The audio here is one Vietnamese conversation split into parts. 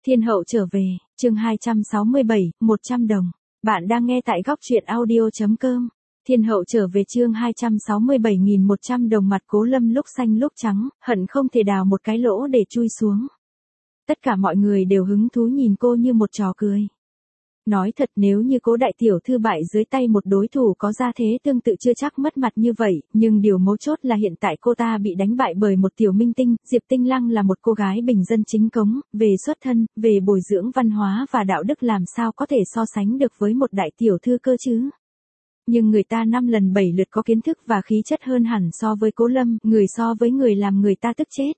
Thiên hậu trở về, chương 267, 100 đồng. Bạn đang nghe tại góc truyện audio.com. Thiên hậu trở về chương 267.100 đồng. Mặt Cố Lâm lúc xanh lúc trắng, hận không thể đào một cái lỗ để chui xuống. Tất cả mọi người đều hứng thú nhìn cô như một trò cười. Nói thật, nếu như Cố đại tiểu thư bại dưới tay một đối thủ có gia thế tương tự chưa chắc mất mặt như vậy, nhưng điều mấu chốt là hiện tại cô ta bị đánh bại bởi một tiểu minh tinh. Diệp Tinh Lăng là một cô gái bình dân chính cống, về xuất thân, về bồi dưỡng văn hóa và đạo đức làm sao có thể so sánh được với một đại tiểu thư cơ chứ. Nhưng người ta 5 lần 7 lượt có kiến thức và khí chất hơn hẳn so với Cố Lâm, người so với người làm người ta tức chết.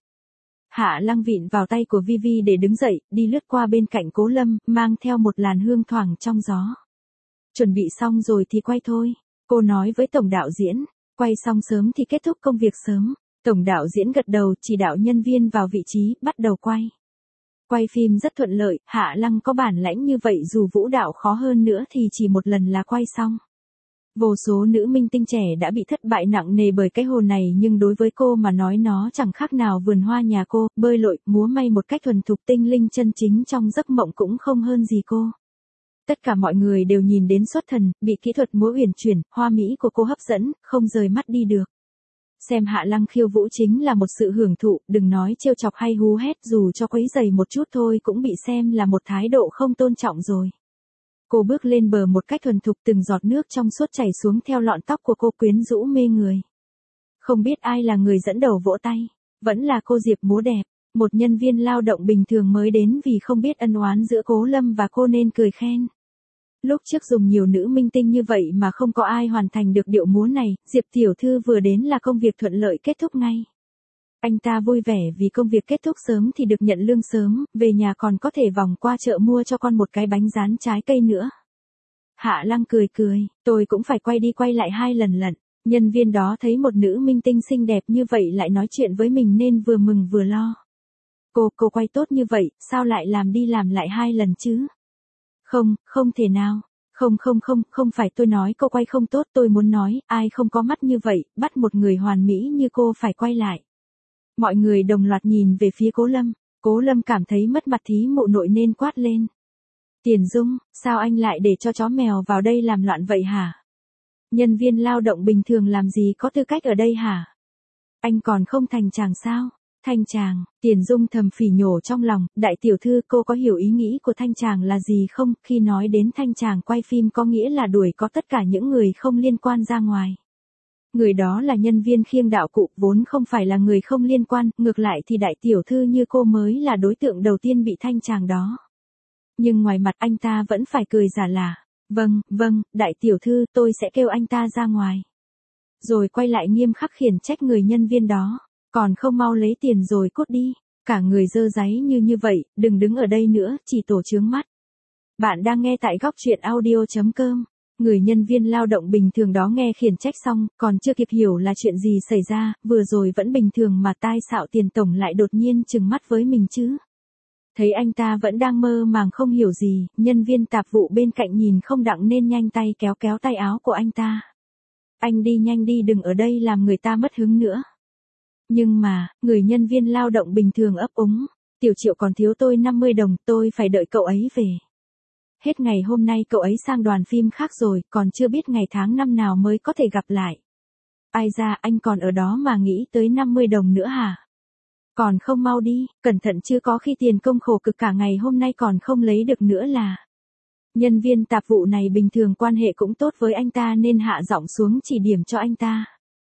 Hạ Lăng vịn vào tay của Vivi để đứng dậy, đi lướt qua bên cạnh Cố Lâm, mang theo một làn hương thoảng trong gió. Chuẩn bị xong rồi thì quay thôi, cô nói với tổng đạo diễn, quay xong sớm thì kết thúc công việc sớm. Tổng đạo diễn gật đầu, chỉ đạo nhân viên vào vị trí, bắt đầu quay. Quay phim rất thuận lợi, Hạ Lăng có bản lãnh như vậy dù vũ đạo khó hơn nữa thì chỉ một lần là quay xong. Vô số nữ minh tinh trẻ đã bị thất bại nặng nề bởi cái hồ này, nhưng đối với cô mà nói nó chẳng khác nào vườn hoa nhà cô, bơi lội, múa may một cách thuần thục tinh linh chân chính trong giấc mộng cũng không hơn gì cô. Tất cả mọi người đều nhìn đến xuất thần, bị kỹ thuật múa uyển chuyển, hoa mỹ của cô hấp dẫn, không rời mắt đi được. Xem Hạ Lăng khiêu vũ chính là một sự hưởng thụ, đừng nói trêu chọc hay hú hét, dù cho quấy giày một chút thôi cũng bị xem là một thái độ không tôn trọng rồi. Cô bước lên bờ một cách thuần thục, từng giọt nước trong suốt chảy xuống theo lọn tóc của cô, quyến rũ mê người. Không biết ai là người dẫn đầu vỗ tay, vẫn là cô Diệp múa đẹp, một nhân viên lao động bình thường mới đến vì không biết ân oán giữa Cố Lâm và cô nên cười khen. Lúc trước dùng nhiều nữ minh tinh như vậy mà không có ai hoàn thành được điệu múa này, Diệp tiểu thư vừa đến là công việc thuận lợi kết thúc ngay. Anh ta vui vẻ vì công việc kết thúc sớm thì được nhận lương sớm, về nhà còn có thể vòng qua chợ mua cho con một cái bánh rán trái cây nữa. Hạ Lăng cười cười, tôi cũng phải quay đi quay lại 2 lần lận. Nhân viên đó thấy một nữ minh tinh xinh đẹp như vậy lại nói chuyện với mình nên vừa mừng vừa lo. Cô quay tốt như vậy, sao lại làm đi làm lại 2 lần chứ? Không thể nào. Không phải tôi nói cô quay không tốt, tôi muốn nói, ai không có mắt như vậy, bắt một người hoàn mỹ như cô phải quay lại. Mọi người đồng loạt nhìn về phía Cố Lâm. Cố Lâm cảm thấy mất mặt thí mụ nội nên quát lên. Tiền Dung, sao anh lại để cho chó mèo vào đây làm loạn vậy hả? Nhân viên lao động bình thường làm gì có tư cách ở đây hả? Anh còn không thành chàng sao? Thanh chàng, Tiền Dung thầm phỉ nhổ trong lòng, đại tiểu thư cô có hiểu ý nghĩ của thanh chàng là gì không? Khi nói đến thanh chàng quay phim có nghĩa là đuổi có tất cả những người không liên quan ra ngoài. Người đó là nhân viên khiêng đạo cụ, vốn không phải là người không liên quan, ngược lại thì đại tiểu thư như cô mới là đối tượng đầu tiên bị thanh chàng đó. Nhưng ngoài mặt anh ta vẫn phải cười giả lả. Vâng, đại tiểu thư, tôi sẽ kêu anh ta ra ngoài. Rồi quay lại nghiêm khắc khiển trách người nhân viên đó. Còn không mau lấy tiền rồi cút đi. Cả người dơ dáy như vậy, đừng đứng ở đây nữa, chỉ tổ chướng mắt. Bạn đang nghe tại góc truyện audio.com. Người nhân viên lao động bình thường đó nghe khiển trách xong, còn chưa kịp hiểu là chuyện gì xảy ra, vừa rồi vẫn bình thường mà tai xạo Tiền tổng lại đột nhiên trừng mắt với mình chứ. Thấy anh ta vẫn đang mơ màng không hiểu gì, nhân viên tạp vụ bên cạnh nhìn không đặng nên nhanh tay kéo tay áo của anh ta. Anh đi nhanh đi, đừng ở đây làm người ta mất hứng nữa. Nhưng mà, người nhân viên lao động bình thường ấp úng, Tiểu Triệu còn thiếu tôi 50 đồng, tôi phải đợi cậu ấy về. Hết ngày hôm nay cậu ấy sang đoàn phim khác rồi, còn chưa biết ngày tháng năm nào mới có thể gặp lại. Ai ra, anh còn ở đó mà nghĩ tới 50 đồng nữa hả? Còn không mau đi, cẩn thận chứ có khi tiền công khổ cực cả ngày hôm nay còn không lấy được nữa là. Nhân viên tạp vụ này bình thường quan hệ cũng tốt với anh ta nên hạ giọng xuống chỉ điểm cho anh ta.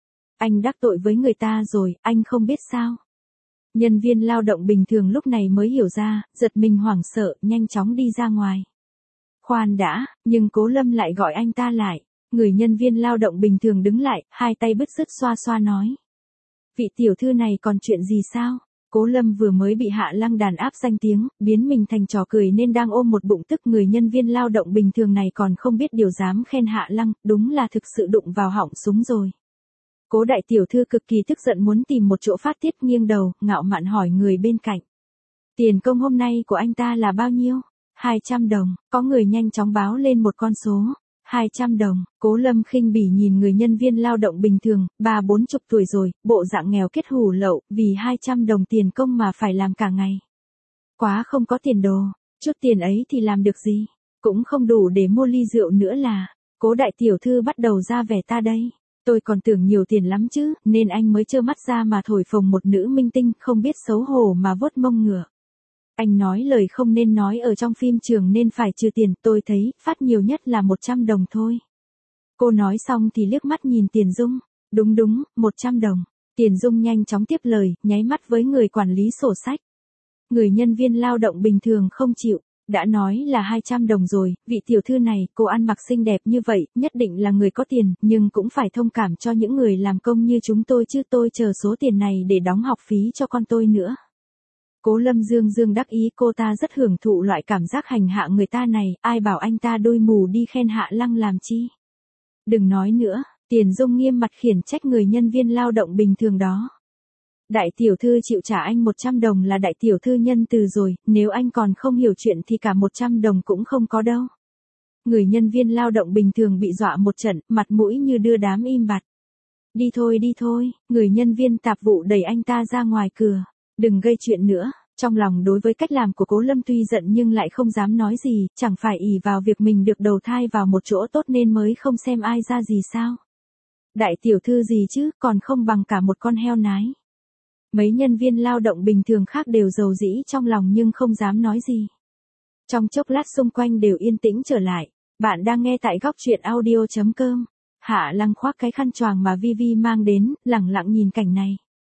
Anh đắc tội với người ta rồi, anh không biết sao? Nhân viên lao động bình thường lúc này mới hiểu ra, giật mình hoảng sợ, nhanh chóng đi ra ngoài. Khoan đã, nhưng Cố Lâm lại gọi anh ta lại. Người nhân viên lao động bình thường đứng lại, hai tay bứt rứt xoa nói. Vị tiểu thư này còn chuyện gì sao? Cố Lâm vừa mới bị Hạ Lăng đàn áp danh tiếng, biến mình thành trò cười nên đang ôm một bụng tức. Người nhân viên lao động bình thường này còn không biết điều dám khen Hạ Lăng, đúng là thực sự đụng vào họng súng rồi. Cố đại tiểu thư cực kỳ tức giận muốn tìm một chỗ phát tiết, nghiêng đầu, ngạo mạn hỏi người bên cạnh. Tiền công hôm nay của anh ta là bao nhiêu? 200 đồng, có người nhanh chóng báo lên một con số. 200 đồng, Cố Lâm khinh bỉ nhìn người nhân viên lao động bình thường, 30-40 tuổi rồi, bộ dạng nghèo kết hủ lậu, vì 200 đồng tiền công mà phải làm cả ngày. quá không có tiền đồ, chút tiền ấy thì làm được gì, cũng không đủ để mua ly rượu nữa là, Cố đại tiểu thư bắt đầu ra vẻ ta đây. Tôi còn tưởng nhiều tiền lắm chứ, nên anh mới trơ mắt ra mà thổi phồng một nữ minh tinh không biết xấu hổ mà vuốt mông ngựa. Anh nói lời không nên nói ở trong phim trường nên phải trừ tiền, tôi thấy, phát nhiều nhất là 100 đồng thôi. Cô nói xong thì liếc mắt nhìn Tiền Dung. Đúng đúng, 100 đồng. Tiền Dung nhanh chóng tiếp lời, nháy mắt với người quản lý sổ sách. Người nhân viên lao động bình thường không chịu, đã nói là 200 đồng rồi, vị tiểu thư này, cô ăn mặc xinh đẹp như vậy, nhất định là người có tiền, nhưng cũng phải thông cảm cho những người làm công như chúng tôi chứ, tôi chờ số tiền này để đóng học phí cho con tôi nữa. Cố Lâm Dương Dương đắc ý, cô ta rất hưởng thụ loại cảm giác hành hạ người ta này, ai bảo anh ta đôi mù đi khen Hạ Lăng làm chi. Đừng nói nữa, Tiền Dung nghiêm mặt khiển trách người nhân viên lao động bình thường đó. Đại tiểu thư chịu trả anh 100 đồng là đại tiểu thư nhân từ rồi, nếu anh còn không hiểu chuyện thì cả 100 đồng cũng không có đâu. Người nhân viên lao động bình thường bị dọa một trận, mặt mũi như đưa đám im bặt. Đi thôi, người nhân viên tạp vụ đẩy anh ta ra ngoài cửa. Đừng gây chuyện nữa. Trong lòng đối với cách làm của Cố Lâm tuy giận nhưng lại không dám nói gì, chẳng phải ỷ vào việc mình được đầu thai vào một chỗ tốt nên mới không xem ai ra gì sao. Đại tiểu thư gì chứ, còn không bằng cả một con heo nái. Mấy nhân viên lao động bình thường khác đều rầu rĩ trong lòng nhưng không dám nói gì. Trong chốc lát xung quanh đều yên tĩnh trở lại. Bạn đang nghe tại góc truyện audio.com. Hạ Lăng khoác cái khăn choàng mà Vivi mang đến, lẳng lặng nhìn cảnh này.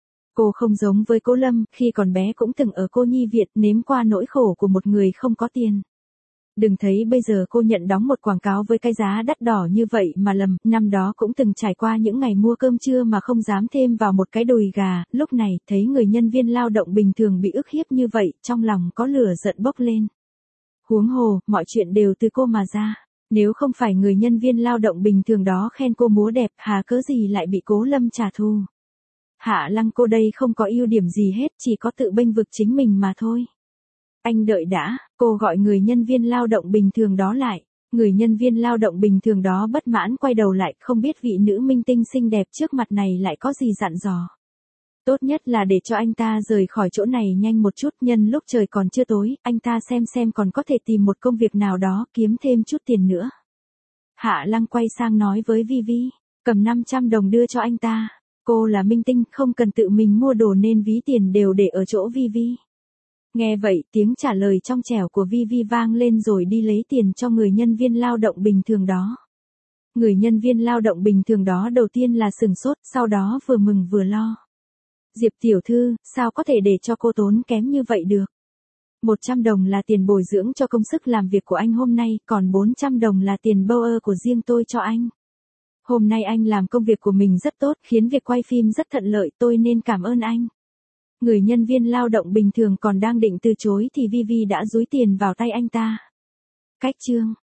Cô không giống với Cố Lâm, khi còn bé cũng từng ở cô nhi viện nếm qua nỗi khổ của một người không có tiền. Đừng thấy bây giờ cô nhận đóng một quảng cáo với cái giá đắt đỏ như vậy mà lầm, năm đó cũng từng trải qua những ngày mua cơm trưa mà không dám thêm vào một cái đùi gà, lúc này thấy người nhân viên lao động bình thường bị ức hiếp như vậy, trong lòng có lửa giận bốc lên. Huống hồ, mọi chuyện đều từ cô mà ra. Nếu không phải người nhân viên lao động bình thường đó khen cô múa đẹp, hà cớ gì lại bị Cố Lâm trả thù. Hạ Lăng cô đây không có ưu điểm gì hết, chỉ có tự bênh vực chính mình mà thôi. Anh đợi đã, cô gọi người nhân viên lao động bình thường đó lại. Người nhân viên lao động bình thường đó bất mãn quay đầu lại, không biết vị nữ minh tinh xinh đẹp trước mặt này lại có gì dặn dò. Tốt nhất là để cho anh ta rời khỏi chỗ này nhanh một chút, nhân lúc trời còn chưa tối, anh ta xem còn có thể tìm một công việc nào đó kiếm thêm chút tiền nữa. Hạ Lăng quay sang nói với Vivi, cầm 500 đồng đưa cho anh ta. Cô là minh tinh, không cần tự mình mua đồ nên ví tiền đều để ở chỗ Vivi. Nghe vậy, tiếng trả lời trong trẻo của Vivi vang lên rồi đi lấy tiền cho người nhân viên lao động bình thường đó. Người nhân viên lao động bình thường đó đầu tiên là sửng sốt, sau đó vừa mừng vừa lo. Diệp tiểu thư, sao có thể để cho cô tốn kém như vậy được? 100 đồng là tiền bồi dưỡng cho công sức làm việc của anh hôm nay, còn 400 đồng là tiền bower của riêng tôi cho anh. Hôm nay anh làm công việc của mình rất tốt, khiến việc quay phim rất thuận lợi, tôi nên cảm ơn anh. Người nhân viên lao động bình thường còn đang định từ chối thì Vivi đã dúi tiền vào tay anh ta. Cách chương